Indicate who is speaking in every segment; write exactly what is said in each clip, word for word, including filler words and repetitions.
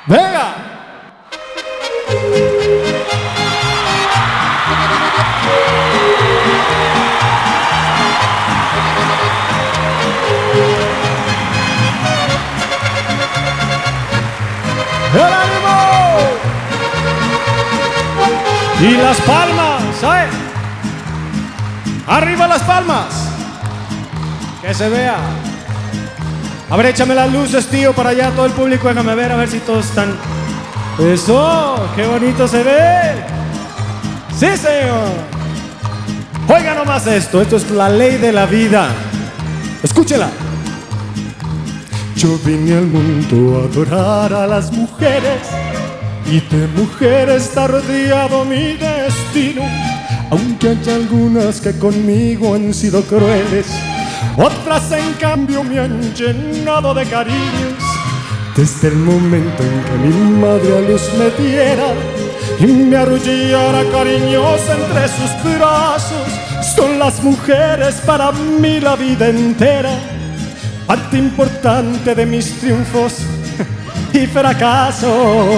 Speaker 1: ¡Venga! ¡El ánimo! Y las palmas, ¿sabes? ¡Arriba las palmas! Que se vea. A ver, échame las luces, tío, para allá, todo el público, déjame ver, a ver si todos están... ¡Eso! ¡Qué bonito se ve! ¡Sí, señor! Oiga nomás esto, esto es la ley de la vida. Escúchela. Yo vine al mundo a adorar a las mujeres, y de mujeres está rodeado mi destino. Aunque hay algunas que conmigo han sido crueles, otras en cambio me han llenado de cariños. Desde el momento en que mi madre a luz me diera y me arrullara cariñosa entre sus brazos, son las mujeres para mí la vida entera, parte importante de mis triunfos y fracasos.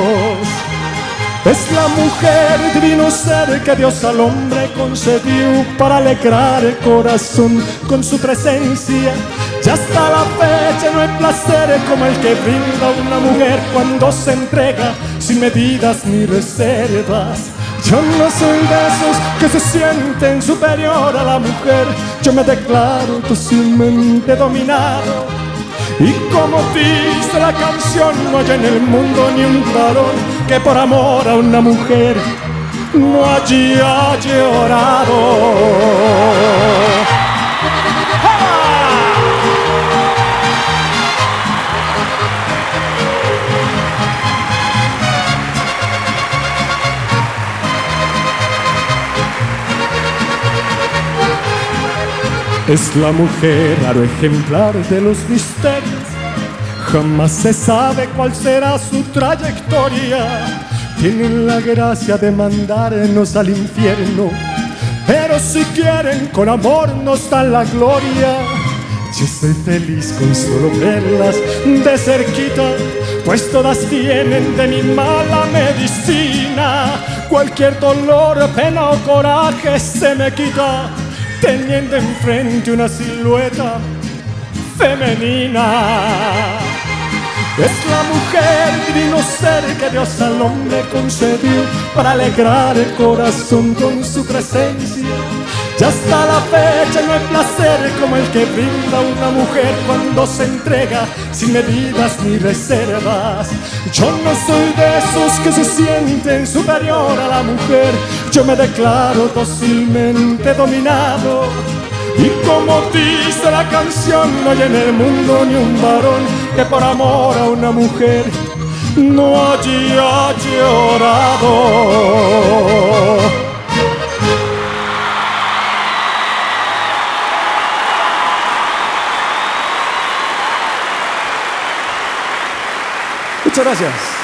Speaker 1: Es la mujer, divino ser que Dios al hombre concedió para alegrar el corazón con su presencia. Ya hasta la fecha no hay placer como el que brinda una mujer cuando se entrega sin medidas ni reservas. Yo no soy de esos que se sienten superior a la mujer, yo me declaro totalmente dominado. Y como dice la canción, no hay en el mundo ni un varón que por amor a una mujer no haya llorado. Es la mujer, raro ejemplar de los misterios. Jamás se sabe cuál será su trayectoria. Tienen la gracia de mandarnos al infierno, pero si quieren con amor nos dan la gloria. Yo soy feliz con solo verlas de cerquita, pues todas tienen de mi mala medicina. Cualquier dolor, pena o coraje se me quita teniendo enfrente una silueta femenina. Es la mujer, divino ser que Dios al hombre concedió para alegrar el corazón con su presencia. Ya hasta la fecha no hay placer como el que brinda una mujer cuando se entrega sin medidas ni reservas. Yo no soy de esos que se sienten superior a la mujer, yo me declaro docilmente dominado. Y como dice la canción, no hay en el mundo ni un varón que por amor a una mujer no haya llorado. Muchas gracias.